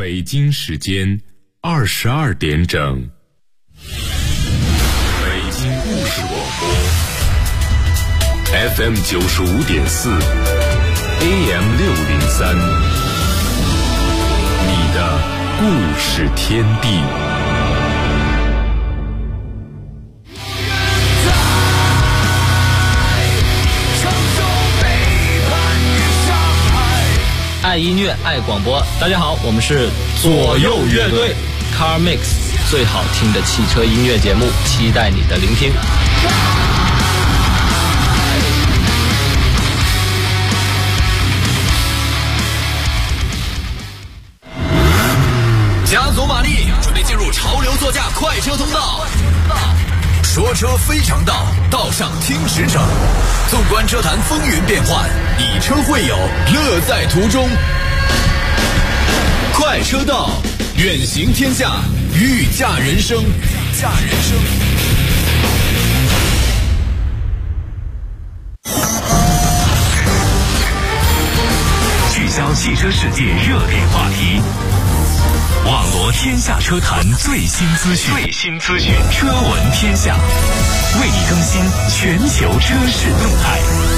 北京时间22点整。北京故事广播 FM 95.4 AM 603，你的故事天地。 爱音乐，爱广播。大家好，我们是左右乐队 Car Mix， 最好听的汽车音乐节目，期待你的聆听。 加足马力，准备进入潮流座驾快车通道。说车非常道，道上听实诚。纵观车坛风云变幻，以车会友，乐在途中。快车道，远行天下，御驾人生。 聚焦汽车世界热点话题，网罗天下车坛最新资讯，车闻天下，为你更新全球车市动态。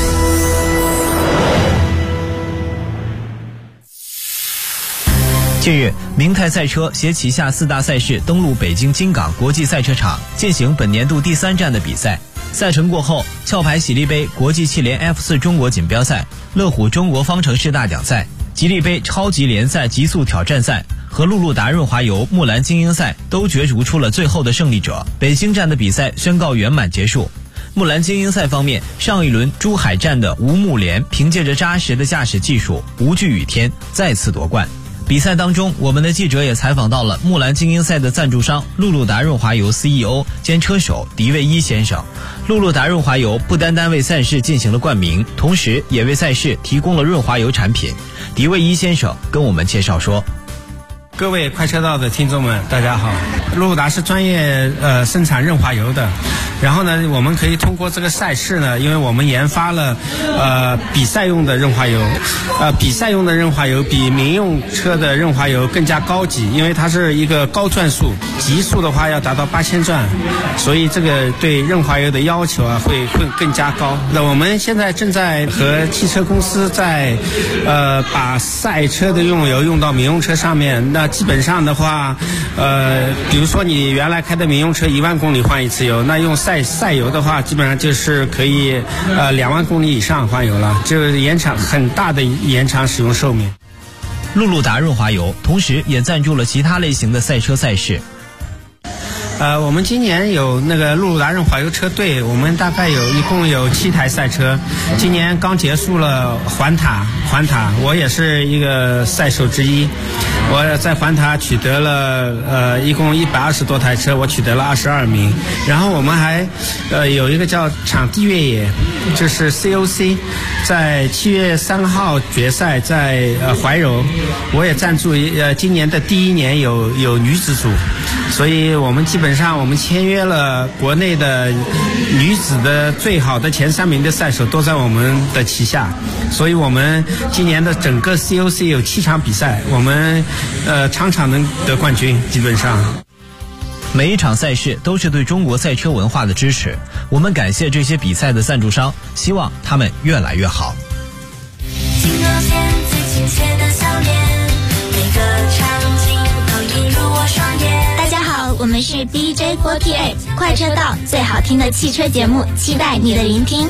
近日，明泰赛车携旗下4大赛事登陆北京金港国际赛车场，进行本年度第3站的比赛。赛程过后，壳牌喜力杯国际汽联 F4 中国锦标赛、乐虎中国方程式大奖赛、吉利杯超级联赛极速挑战赛和路达润滑油木兰精英赛都角逐出了最后的胜利者。北京站的比赛宣告圆满结束。木兰精英赛方面，上一轮珠海站的吴木莲凭借着扎实的驾驶技术，无惧雨天，再次夺冠。比赛当中，我们的记者也采访到了木兰精英赛的赞助商路达润滑油 CEO 兼车手狄卫一先生。路达润滑油不单单为赛事进行了冠名，同时也为赛事提供了润滑油产品。狄卫一先生跟我们介绍说， 各位快车道的听众们，大家好。路达是专业生产润滑油的，然后呢，我们可以通过这个赛事呢，因为我们研发了比赛用的润滑油，比赛用的润滑油比民用车的润滑油更加高级，因为它是一个高转速，极速的话要达到8000转，所以这个对润滑油的要求啊会更加高。那我们现在正在和汽车公司在把赛车的用油用到民用车上面。那基本上的话，比如说你原来开的民用车1万公里换一次油，那用赛油的话，基本上就是可以2万公里以上换油了，就是很大的延长使用寿命。 路达润滑油同时也赞助了其他类型的赛车赛事。 我们今年有那个路达润滑油车队，我们大概一共有7台赛车。今年刚结束了环塔，我也是一个赛手之一。我在环塔取得了一共120多台车，我取得了22名。然后我们还有一个叫场地越野，就是 COC， 在7月3号决赛在怀柔，我也赞助今年的第1年有女子组，所以我们基本上我们签约了国内的女子的最好的前3名的赛手都在我们的旗下，所以我们今年的整个 COC 有7场比赛，我们场场能得冠军，基本上。 每一场赛事都是对中国赛车文化的支持，我们感谢这些比赛的赞助商，希望他们越来越好。 金额线最亲切的笑脸，每个场景都映入我双眼。大家好，我们是 DJ48 快车道，最好听的汽车节目，期待你的聆听。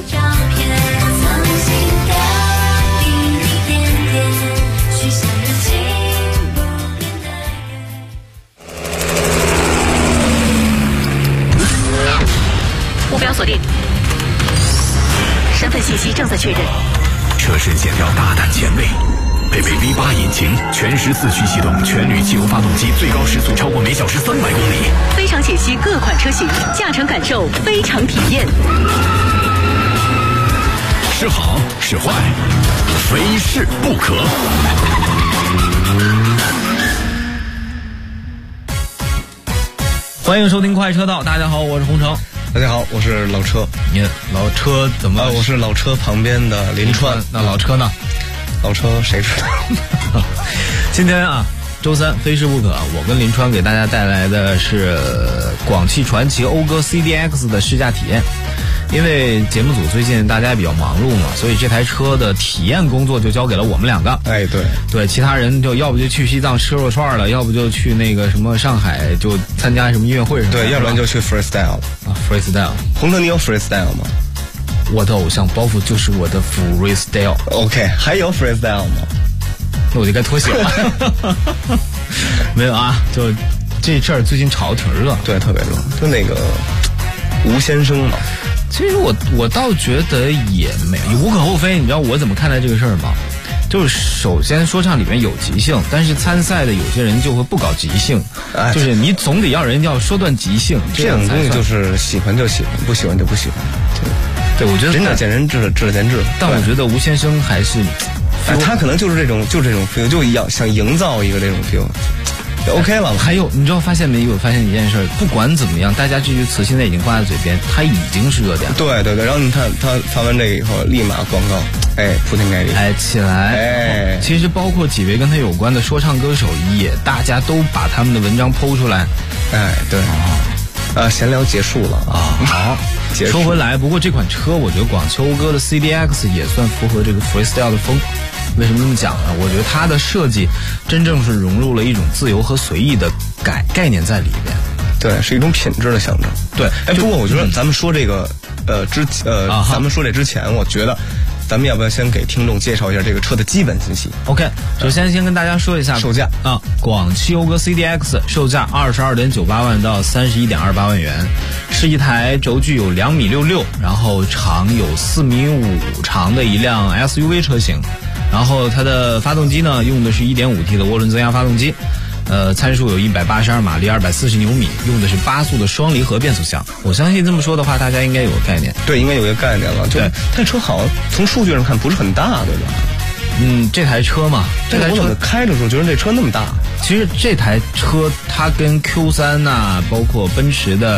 目标锁定，身份信息正在确认。 车身线条大胆前卫，配备 V8 引擎，全时4驱系统，全铝汽油发动机，最高时速超过每小时300公里。 非常解析各款车型，驾乘感受非常体验。 是好是坏，非试不可。 欢迎收听快车道，大家好，我是洪城。 大家好，我是老车。 你老车怎么？ 我是老车旁边的林川。 那老车呢？ 老车谁知道？ 今天啊， 周三非试不可，我跟林川给大家带来的是广汽传祺讴歌 CDX 的试驾体验。因为节目组最近大家也比较忙碌嘛，所以这台车的体验工作就交给了我们两个。 哎， 对，其他人就要不就去西藏吃肉串了，要不就去那个什么上海就参加什么音乐会什么的。 对，要不然就去 freestyle 啊 freestyle。 红哥，你有 freestyle 吗？ 我的偶像包袱就是我的 freestyle。 OK， 还有 freestyle 吗？ 那我就该脱鞋了。没有啊，就这阵儿最近炒得挺热。 对，特别热，就那个吴先生嘛。 其实我倒觉得也没无可厚非，你知道我怎么看待这个事儿吗？就是首先说唱里面有即兴，但是参赛的有些人就会不搞即兴，就是你总得要人要说段即兴， 这种东西就是喜欢就喜欢，不喜欢就不喜欢。 对，我觉得仁者见仁，智者见智。 但我觉得吴先生还是， 他可能就是这种 feel， 就要想营造一个这种 feel。OK 了。 还有，你知道发现没有？发现一件事，不管怎么样，大家这句词现在已经挂在嘴边，它已经是热点了。 对，然后你看他发完这个以后，立马广告，铺天盖地， 起来。其实包括几位跟他有关的说唱歌手，也大家都把他们的文章剖出来。 对。闲聊结束了啊。 好，说回来，不过这款车，我觉得广汽讴歌的 CDX 也算符合这个 freestyle 的风。为什么这么讲呢？我觉得它的设计真正是融入了一种自由和随意的概念在里边。 对，是一种品质的象征。对，不过我觉得咱们说这个咱们说这之前，我觉得咱们要不要先给听众介绍一下这个车的基本信息 ？OK， 首先跟大家说一下售价啊，广汽讴歌 CDX 售价22.98万到31.28万元，是一台轴距有2.66米，然后长有4.5米长的一辆 SUV 车型。然后它的发动机呢，用的是 1.5T 的涡轮增压发动机，参数有182马力，240牛米，用的是8速的双离合变速箱。我相信这么说的话，大家应该有个概念。 对，应该有一个概念了。对，这车好像从数据上看不是很大，对吧？ 这台车嘛，这台车开的时候觉得这车那么大。 其实这台车它跟 Q3 啊，包括奔驰的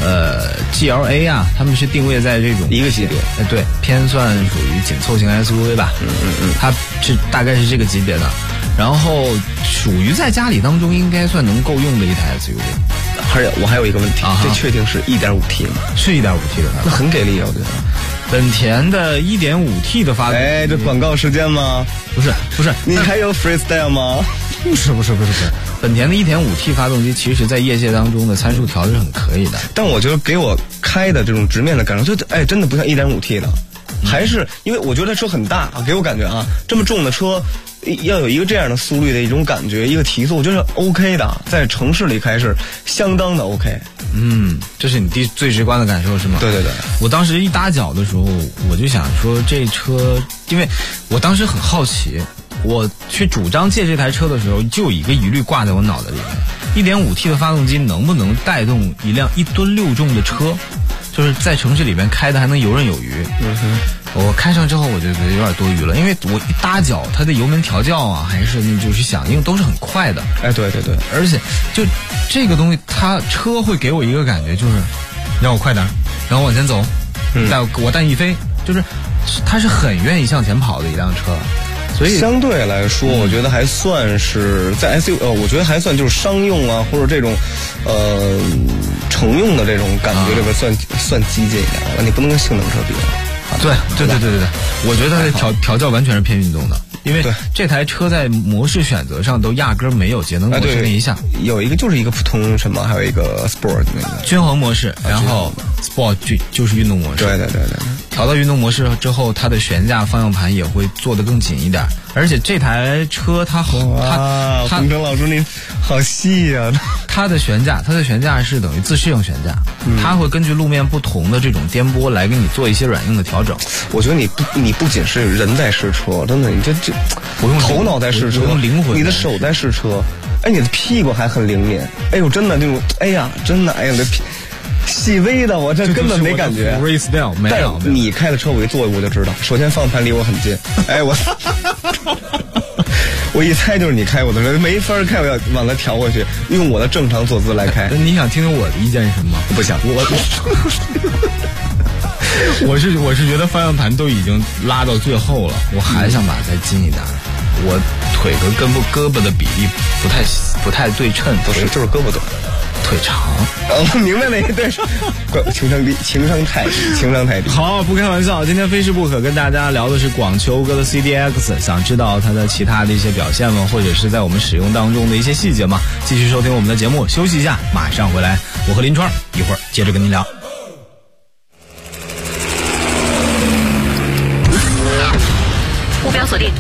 GLA 啊，他们是定位在这种一个系列。 对，偏算属于紧凑型 SUV 吧。它是大概是这个级别的，然后属于在家里当中应该算能够用的一台 SUV。 而且我还有一个问题，这确定是 1.5T 吗？ 是 1.5T 的， 那很给力啊，我觉得。 本田的 1.5T 的发动机， 这广告时间吗？ 不是， 你还有 freestyle 吗？ 不是。本田的 1.5T 发动机，其实在业界当中的参数调的是很可以的。 但我觉得给我开的这种直面的感受，就真的不像 1.5T 的，还是因为我觉得车很大，给我感觉啊，这么重的车要有一个这样的速率的一种感觉，一个提速，我觉得 OK 的，在城市里开是相当的 OK。 这是你最直观的感受是吗？ 对。 我当时一搭脚的时候，我就想说这车，因为我当时很好奇，我去主张借这台车的时候，就有一个疑虑挂在我脑袋里面：1.5T 的发动机能不能带动一辆1吨6重的车？就是在城市里面开的还能游刃有余。我开上之后我就觉得有点多余了，因为我一搭脚，它的油门调教啊，还是就是响应都是很快的。 对， 而且就这个东西，它车会给我一个感觉，就是让我快点，然后往前走，我带你飞，就是它是很愿意向前跑的一辆车。所以相对来说，我觉得还算是在 我觉得还算就是商用啊，或者这种乘用的这种感觉里边算激进一点了。你不能跟性能车比了。 对，我觉得它的调教完全是偏运动的，因为这台车在模式选择上都压根儿没有节能模式那一项， 有一个就是一个普通什么，还有一个 Sport 那个均衡模式，然后 Sport 就是运动模式。 对。 调到运动模式之后，它的悬架、方向盘也会做得更紧一点。而且这台车它洪征老师你好细啊！ 它的悬架是等于自适应悬架，它会根据路面不同的这种颠簸来给你做一些软硬的调整。 我觉得你不仅是人在试车，真的你这不用头脑在试车， 用灵魂， 你的手在试车，你的屁股还很灵敏。真的那种，真的，我的屁。细微的，我这根本没感觉。 freestyle 没有。 但你开的车我一坐我就知道，首先方向盘离我很近，我一猜就是你开我的车，没法开，我要往它调回去，用我的正常坐姿来开。 你想听听我的意见是什么吗？ 不想。 我是觉得方向盘都已经拉到最后了，我还想把它再近一点。 我腿和胳膊的比例不太对称， 就是胳膊短， 腿长。 明白了，对，情商太低。 好，不开玩笑，今天非试不可跟大家聊的是广秋歌的 CDX， 想知道它的其他的一些表现吗？或者是在我们使用当中的一些细节吗？继续收听我们的节目，休息一下，马上回来，我和林川一会儿接着跟您聊。 目标锁定，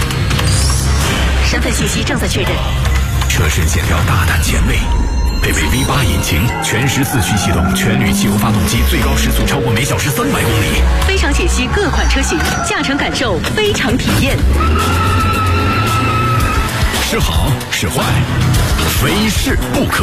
身份信息正在确认。 车身线条大胆前卫，配备 V8 引擎，全时4驱系动，全铝汽油发动机，最高时速超过每小时300公里。 非常解析各款车型，驾乘感受非常体验。 是好是坏，非试不可。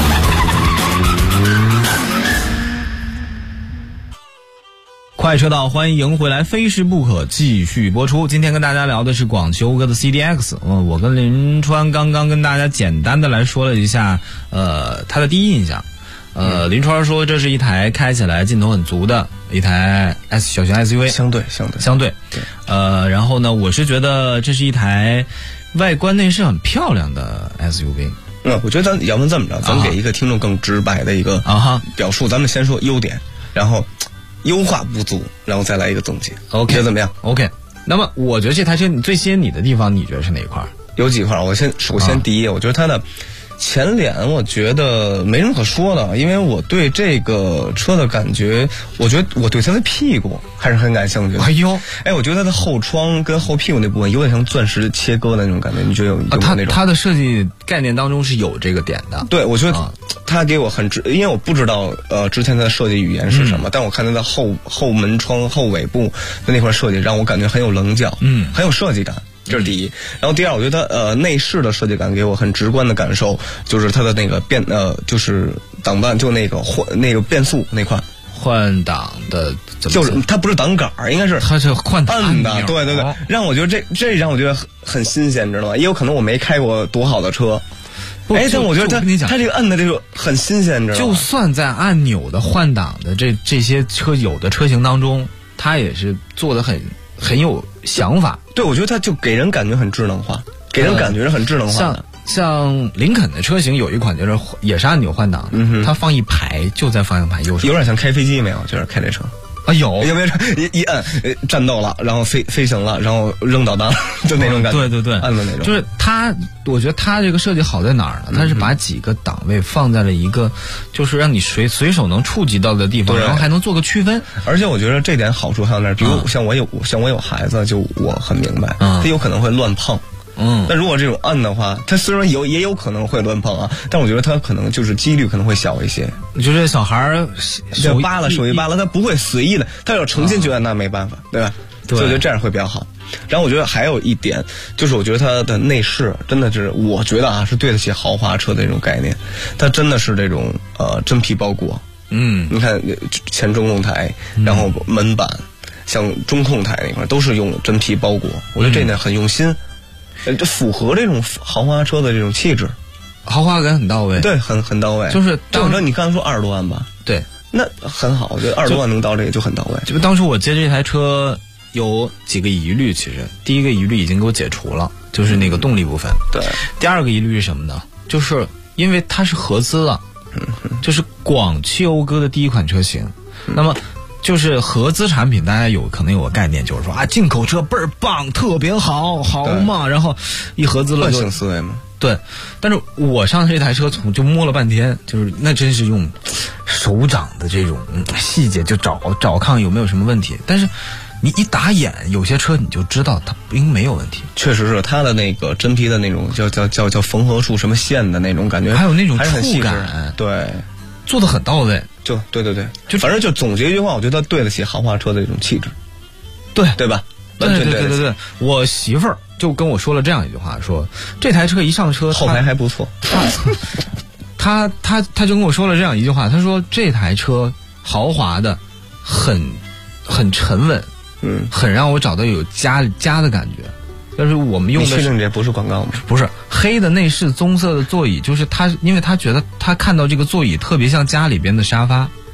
快车道，欢迎回来，非试不可继续播出。今天跟大家聊的是广秋歌的 CDX。我跟林川刚刚跟大家简单的来说了一下，他的第一印象。林川说这是一台开起来劲头很足的一台小型 SUV， 相对。 对。 然后呢，我是觉得这是一台外观内饰很漂亮的 SUV。 我觉得咱要不这么着，咱给一个听众更直白的一个表述。咱们先说优点，然后优化不足，然后再来一个总结。 OK， 觉得怎么样 ？OK。那么我觉得这台车你最吸引你的地方，你觉得是哪一块？ 有几块。首先第一，我觉得它的前脸我觉得没什么可说的，因为我对这个车的感觉，我觉得我对它的屁股还是很感兴趣的。我觉得它的后窗跟后屁股那部分有点像钻石切割的那种感觉，你觉得有没有那种？ 它的设计概念当中是有这个点的。 对，我觉得它给我因为我不知道之前它的设计语言是什么，但我看它的后门窗后尾部的那块设计让我感觉很有棱角，很有设计感。这是第一，然后第二，我觉得内饰的设计感给我很直观的感受，就是它的那个就是挡把，就那个变速那块换挡的， 就是它不是挡杆，应该是它是换挡按的，对，让我觉得这让我觉得很新鲜，知道吗？也有可能我没开过多好的车，但我觉得它这个摁的这个很新鲜，你知道吗？ 就算在按钮的换挡的这些有的车型当中，它也是做的很有想法。 对，我觉得它就给人感觉很智能化，给人感觉是很智能化的。 像林肯的车型有一款就是也是按钮换挡的，它放一排就在方向盘右手， 有点像开飞机没有？就是开这车。有没有一按战斗了，然后飞行了，然后扔导弹，就那种感觉。 对， 按的那种。 就是我觉得它这个设计好在哪儿呢？它是把几个档位放在了一个，就是让你随手能触及到的地方，然后还能做个区分。 而且我觉得这点好处还有那儿，比如像我有孩子，就我很明白，他有可能会乱碰。但如果这种按的话，它虽然也有可能会乱碰啊，但我觉得它可能就是几率可能会小一些。 就是小孩手一扒拉，他不会随意的，他要诚心去按那没办法，对吧？所以我觉得这样会比较好。然后我觉得还有一点，就是我觉得它的内饰真的是，我觉得是对得起豪华车的那种概念，它真的是这种真皮包裹。你看前中控台，然后门板，像中控台那块都是用真皮包裹，我觉得这点很用心。这符合这种豪华车的这种气质， 豪华感很到位。 对，很到位。就是你刚才说20多万吧？ 对， 那很好，我觉得20多万能到这个就很到位。 就当初我接这台车有几个疑虑，其实第一个疑虑已经给我解除了，就是那个动力部分。 对。第二个疑虑是什么呢？就是因为它是合资了，就是广汽讴歌的第一款车型，那么。就是合资产品，大家可能有个概念，就是说进口车倍儿棒，特别好嘛，然后一合资了就惯性思维嘛。 对，但是我上这台车就摸了半天，就是那真是用手掌的这种细节就找看有没有什么问题，但是你一打眼，有些车你就知道它应没有问题。 确实是它的那个真皮的那种叫缝合处什么线的那种感觉， 还有那种触感， 对， 做得很到位。 对，就反正就总结一句话，我觉得它对得起豪华车的这种气质，对吧？ 对，我媳妇儿就跟我说了这样一句话，说这台车一上车， 后排还不错。 他就跟我说了这样一句话，他说这台车豪华的很沉稳，很让我找到有家的感觉。但是我们用的你确定这不是广告吗？ 不是，黑的内饰，棕色的座椅，就是因为他觉得他看到这个座椅特别像家里边的沙发，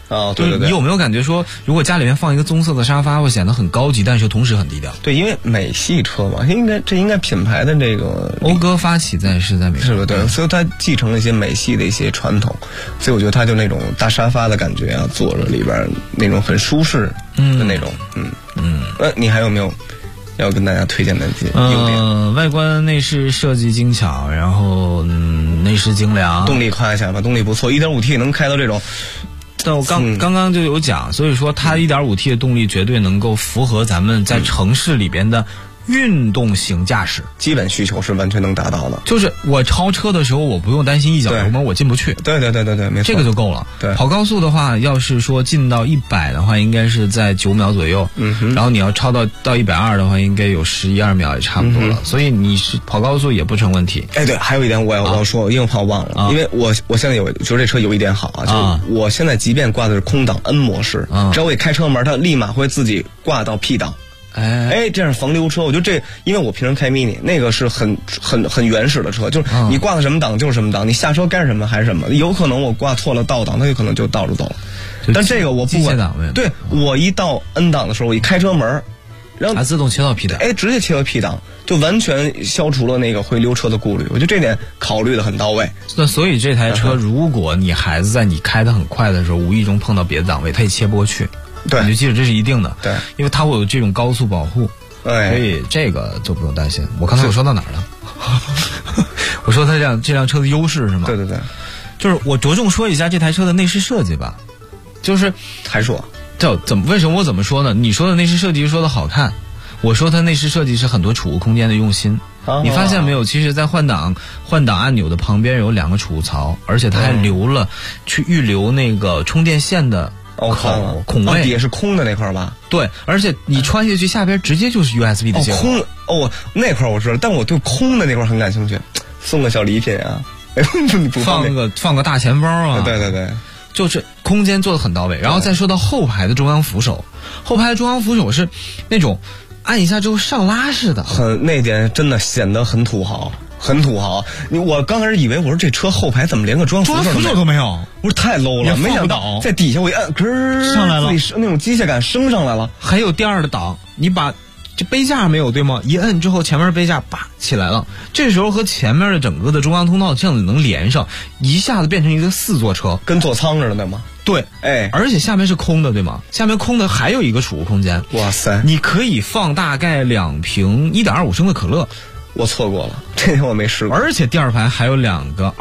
啊，对对对。 你有没有感觉说，如果家里面放一个棕色的沙发，会显得很高级，但是同时很低调？ 对，因为美系车嘛，这应该品牌的这个讴歌发起是在美国， 是不对，所以它继承了一些美系的一些传统，所以我觉得它就那种大沙发的感觉啊，坐着里边那种很舒适的那种，你还有没有要跟大家推荐的这些优点？ 外观内饰设计精巧，然后内饰精良， 动力夸一下吧，动力不错， 1.5T 能开到这种。 但我刚刚就有讲，所以说它 1.5T 的动力绝对能够符合咱们在城市里边的运动型驾驶， 基本需求是完全能达到的。 就是我超车的时候，我不用担心一脚油门我进不去。 对，没错， 这个就够了。 对， 跑高速的话，要是说进到100的话，应该是在9秒左右。然后你要超到120的话，应该有11、12秒也差不多了。所以你是跑高速也不成问题。 哎，对，还有一点我要说，因为我怕我忘了，因为我现在就是这车有一点好啊，就是我现在即便挂的是空档 N 模式，只要我一开车门，它立马会自己挂到 P 档。这样防溜车，我觉得因为我平时开 mini， 那个是很原始的车，就是你挂的什么档就是什么档，你下车该什么还是什么，有可能我挂错了倒档，它有可能就倒着走了。但这个我不管，对，我一到 N 档的时候，我一开车门，然后它自动切到 P 档， 直接切到 P 档，就完全消除了那个会溜车的顾虑。我觉得这点考虑的很到位。 那所以这台车，如果你孩子在你开得很快的时候，无意中碰到别的档位，它也切不过去。 对， 你就记着这是一定的。 对， 因为它会有这种高速保护，所以这个就不用担心。我刚才说到哪儿了？我说它这辆车的优势是吗？ 对， 就是我着重说一下这台车的内饰设计吧。就是还说为什么我怎么说呢？你说的内饰设计说的好看，我说它内饰设计是很多储物空间的用心。你发现没有？其实，在换挡按钮的旁边有2个储物槽，而且它还去预留那个充电线的。孔位也是空的那块吧？ 对，而且你穿下去下边直接就是 USB 的接口。 空那块我知道，但我对空的那块很感兴趣，送个小礼品啊， 放个大钱包啊。 对， 就是空间做的很到位。然后再说到后排的中央扶手，后排的中央扶手是那种按一下之后上拉式的， 那点真的显得很土豪。我刚开始以为我说这车后排怎么连个中央扶手都没有， 不是太 low 了，没想到在底下我一按， 上来了， 那种机械感升上来了。 还有第2的档，你把这杯架没有对吗？一摁之后，前面杯架叭起来了，这时候和前面的整个的中央通道这样子能连上，一下子变成一个4座车， 跟座舱似的，对吗？ 对，而且下面是空的，对吗？下面空的还有一个储物空间。 哇塞， 你可以放大概2瓶1.25升的可乐。 我错过了，这点我没试过。 而且第2排还有2个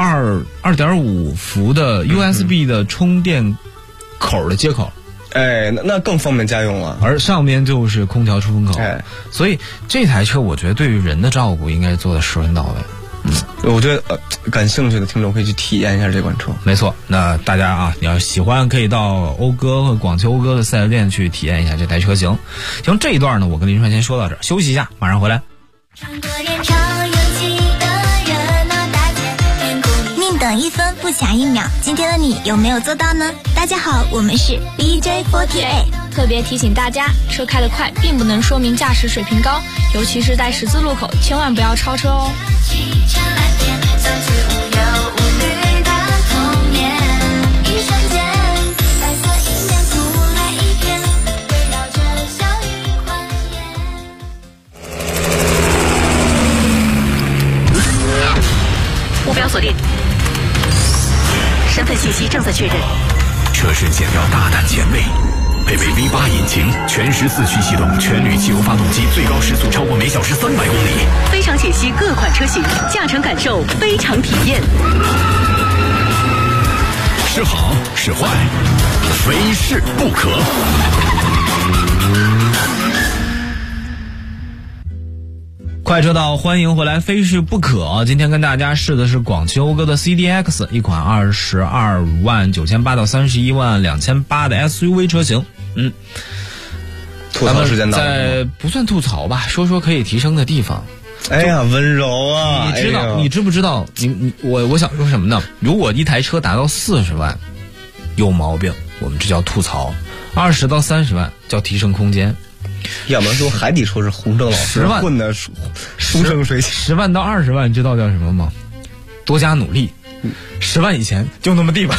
2.5伏的 USB 的充电口的接口。 那更方便家用了。 而上面就是空调出风口。所以这台车我觉得对于人的照顾应该做得十分到位。 我觉得感兴趣的听众可以去体验一下这款车。 没错，那大家啊，你要喜欢可以到讴歌和广汽讴歌的4S店去体验一下这台车型。行，这一段呢，我跟林川先说到这儿，休息一下，马上回来。 宁等1分不抢1秒，今天的你有没有做到呢？大家好，我们是 BJ48， 特别提醒大家，车开得快并不能说明驾驶水平高，尤其是在十字路口，千万不要超车哦。 目标锁定，身份信息正在确认。 车身线条大胆前卫，配备 V8 引擎，全时4驱系统，全铝汽油发动机，最高时速超过每小时300公里。 非常解析各款车型，驾乘感受非常体验。 是好是坏，非试不可。 快车道，欢迎回来，非试不可。今天跟大家试的是广汽讴歌的 CDX， 一款22万9800到31万2800的 SUV 车型。 吐槽时间到了， 在不算吐槽吧，说说可以提升的地方。 哎呀，温柔啊！ 你知不知道？我想说什么呢？如果一台车达到40万，有毛病，我们这叫吐槽；20到30万叫提升空间。 要不然说海底车是洪正老师混的书生水起。 10万到20万，知道叫什么吗？多加努力， 10万以前就那么地吧。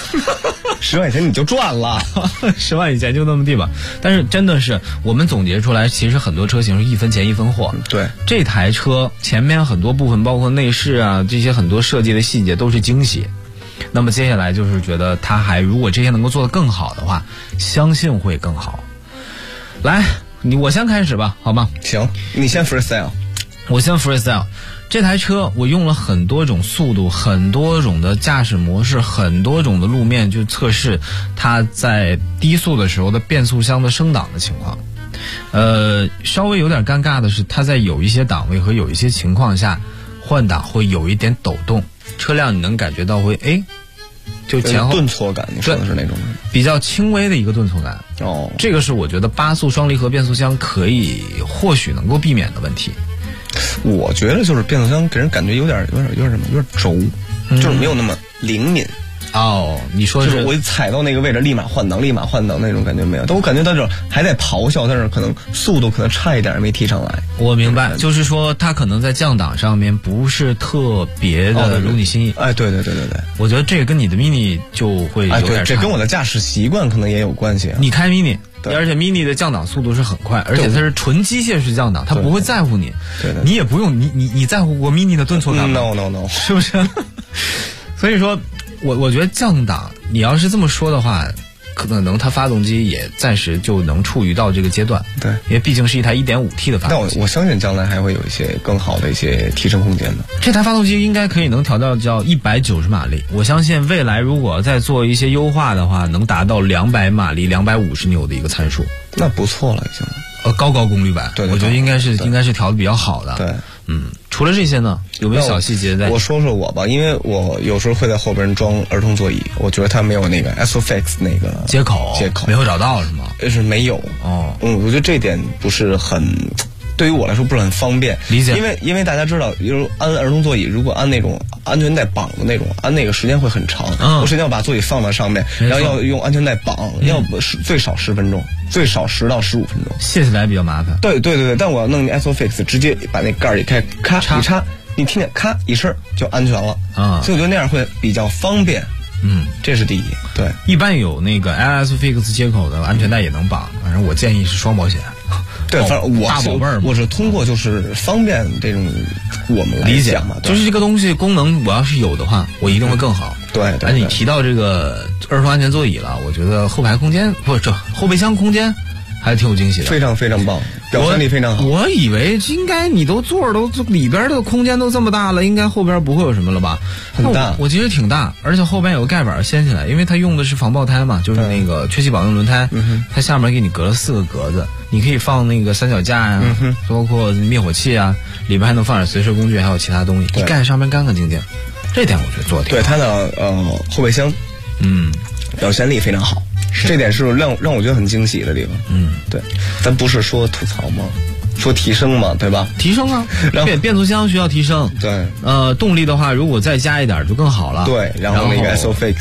10万以前你就赚了 ，10万以前就那么地吧。但是真的是我们总结出来，其实很多车型是1分钱1分货。 对， 这台车前面很多部分，包括内饰啊这些很多设计的细节都是惊喜。那么接下来就是觉得它还如果这些能够做得更好的话，相信会更好。来，我先开始吧，好吗？ 行，你先 freestyle。 我先 freestyle。这台车我用了很多种速度，很多种的驾驶模式，很多种的路面，就测试它在低速的时候的变速箱的升档的情况。稍微有点尴尬的是，它在有一些档位和有一些情况下换挡会有一点抖动，车辆你能感觉到会就前后顿挫感，你说的是那种比较轻微的一个顿挫感。 哦， 这个是我觉得8速双离合变速箱或许能够避免的问题。 我觉得就是变速箱给人感觉有点什么，有点轴，就是没有那么灵敏。 哦，你说就是我踩到那个位置立马换挡那种感觉没有，但我感觉到这还在咆哮，但是可能速度可能差一点没提上来。 我明白，就是说它可能在降档上面不是特别的如你心意。 对， 我觉得这个跟你的 Mini 就会有点差。 这跟我的驾驶习惯可能也有关系。 你开 Mini。而且 Mini 的降档速度是很快，而且它是纯机械式降档，它不会在乎你，你也不用你在乎过 Mini 的顿挫感吗？ No， 是不是？所以说，我觉得降档，你要是这么说的话，可能它发动机也暂时就能处于到这个阶段。 对， 因为毕竟是一台 1.5T 的发动机。 但我相信将来还会有一些更好的一些提升空间的。 这台发动机应该可以能调到叫190马力，我相信未来如果再做一些优化的话，能达到200马力、250牛的一个参数。 那不错了，已经。 高功率版，我觉得应该是调的比较好的。 对， 除了这些呢，有没有小细节在？ 我说说我吧，因为我有时候会在后边装儿童座椅，我觉得它没有那个 SOFIX 那个接口没有找到是吗？ 是没有。我觉得这点不是很。对于我来说不是很方便， 理解。 因为大家知道，安儿童座椅，如果安那种安全带绑的那种，安那个时间会很长。我首先要把座椅放在上面，然后要用安全带绑，要最少10分钟，最少10到15分钟。 卸起来比较麻烦。 对，但我要弄 SOFIX， 直接把那盖儿一开，咔一插，你听见咔一声就安全了啊。所以我觉得那样会比较方便。这是第一。对， 一般有那个 SOFIX 接口的安全带也能绑，反正我建议是双保险。 对，反正大宝贝儿， 我是通过就是方便这种我们来讲嘛， 就是这个东西功能我要是有的话，我一定会更好。 对， 而你提到这个儿童安全座椅了，我觉得后排空间后备箱空间还挺有惊喜的， 非常非常棒，表现力非常好。 我以为应该你都座都里边的空间都这么大了，应该后边不会有什么了吧？ 很大， 我觉得挺大，而且后边有个盖板掀起来，因为它用的是防爆胎嘛，就是那个缺气保用轮胎，它下面给你隔了4个格子，你可以放那个三脚架呀，包括灭火器啊，里边还能放点随身工具，还有其他东西，一盖上面干干净净。这点我觉得做的挺好。 对它的后备箱，表现力非常好。这点是让我觉得很惊喜的地方。对，咱不是说吐槽吗？说提升嘛，对吧？ 提升啊，变速箱需要提升。 对， 动力的话，如果再加一点就更好了。 对，然后那个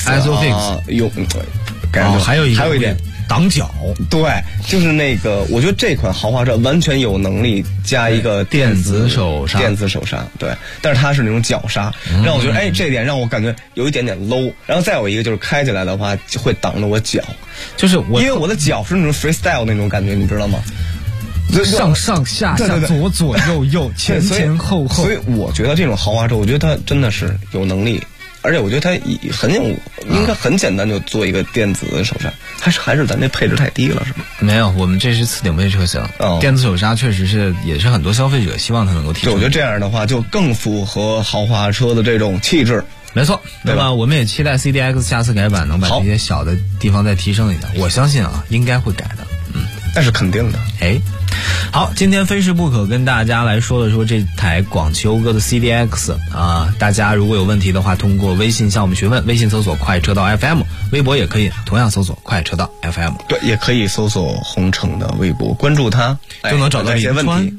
SOFIX 用，还有一点。 挡脚， 对，就是那个，我觉得这款豪华车完全有能力加一个电子手刹，对，但是它是那种脚刹，让我觉得这点让我感觉有一点点 low。然后再有一个就是开起来的话会挡着我脚， 就是因为我的脚是那种 freestyle 那种感觉，你知道吗？ 上上下下，左右右，前前后后。 所以我觉得这种豪华车，我觉得它真的是有能力。而且我觉得它应该很简单就做一个电子手刹，还是咱这配置太低了，是吗？ 没有，我们这是次顶配车型，电子手刹确实也是很多消费者希望它能够提升。 对，我觉得这样的话就更符合豪华车的这种气质。 没错，那么我们也期待 CDX 下次改版能把这些小的地方再提升一点，我相信应该会改的。 那是肯定的。 好，今天非试不可跟大家来说这台广汽讴歌的 CDX 大家如果有问题的话，通过微信向我们询问，微信搜索快车道 FM， 微博也可以同样搜索快车道 FM。 对，也可以搜索红城的微博，关注他就能找到一些问题。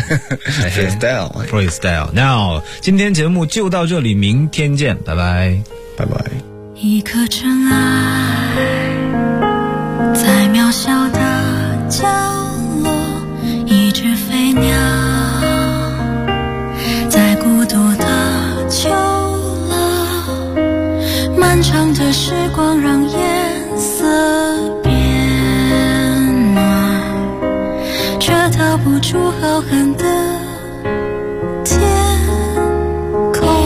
freestyle now， 今天节目就到这里，明天见，拜拜拜拜。 一颗尘埃在渺小的角落，一只飞鸟在孤独的秋落， 的时光让颜色变暖，却逃不出浩瀚的天空。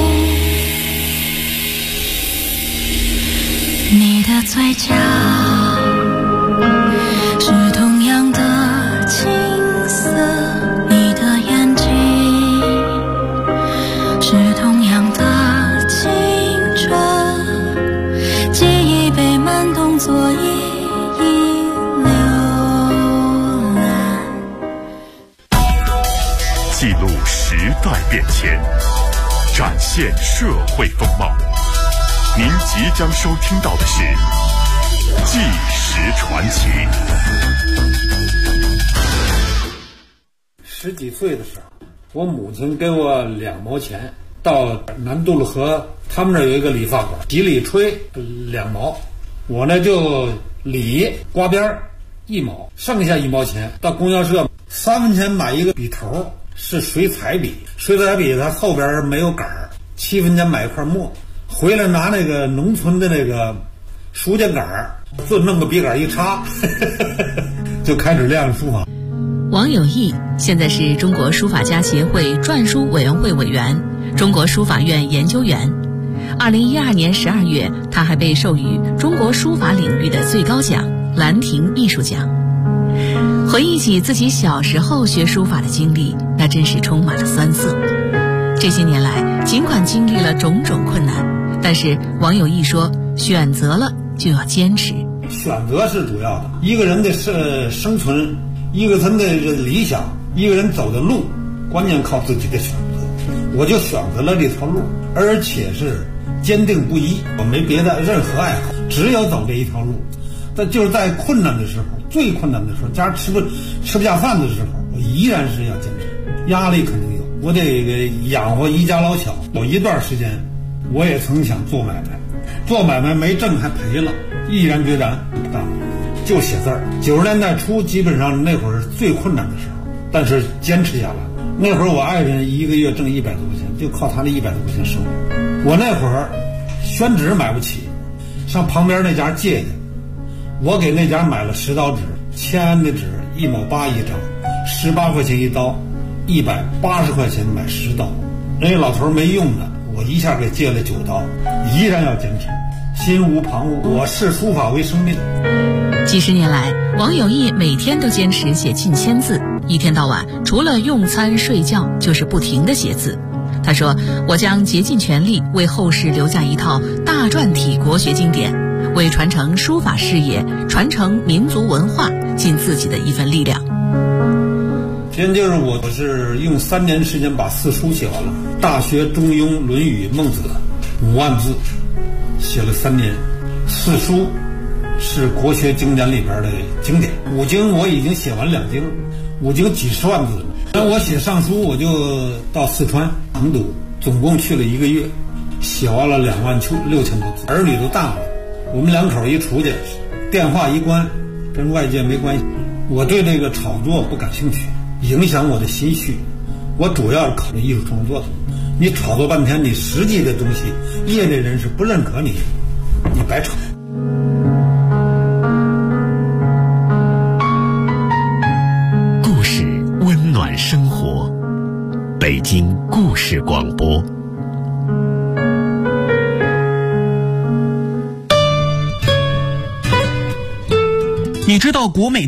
你的嘴角是同样的青涩，你的眼睛是同样的清澈，记忆被慢动作一一浏览， 记录时代变迁，展现社会风貌。您即将收听到的是《纪实传奇》。 10几岁的时候，我母亲给我2毛钱，到南渡路河，他们那儿有一个理发馆，洗理吹2毛，我呢就理刮边1毛，剩下1毛钱到供销社3分钱买一个笔头，是水彩笔，水彩笔它后边没有杆儿，7分钱买一块墨，回来拿那个农村的那个书架杆儿，就弄个笔杆一插就开始练书法。 王有义现在是中国书法家协会篆书委员会委员、中国书法院研究员。2012年12月，他还被授予中国书法领域的最高奖兰亭艺术奖。回忆起自己小时候学书法的经历，那真是充满了酸涩。这些年来，尽管经历了种种困难，但是王有义说，选择了就要坚持。 选择是主要的，一个人的生存，一个人的理想，一个人走的路，关键靠自己的选择。我就选择了这条路，而且是坚定不移，我没别的任何爱好，只有走这一条路。但就是在困难的时候，最困难的时候，家吃不下饭的时候，我依然是要坚持。压力肯定有，我得养活一家老小。有一段时间，我也曾想做买卖，做买卖没挣还赔了，毅然决然就写字儿。90年代初，基本上那会儿是最困难的时候，但是坚持下来。那会儿我爱人一个月挣100多块钱，就靠他那100多块钱生活。我那会儿宣纸买不起，上旁边那家借去，我给那家买了10刀纸，签的纸1毛8一张，18块钱一刀，180块钱买10刀。人家老头没用的，我一下给借了9刀，依然要坚持，心无旁骛。我视书法为生命。 几十年来，王有义每天都坚持写近1000字，一天到晚除了用餐睡觉就是不停地写字。他说，我将竭尽全力为后世留下一套大篆体国学经典，为传承书法事业、传承民族文化尽自己的一份力量。 先就是我是用3年时间把4书写完了，《大学》《中庸》《论语》《孟子》5万字，写了3年。4书是国学经典里边的经典，5经我已经写完2经，5经几十万字了。那我写上书，我就到四川成都，总共去了1个月，写完了26000多字。儿女都大了，我们2口一出去，电话一关，跟外界没关系。我对这个炒作不感兴趣，影响我的心绪。我主要是考虑艺术创作的。你炒作半天，你实际的东西，业内人士不认可你，你白炒。 故事温暖生活，北京故事广播。 你知道国美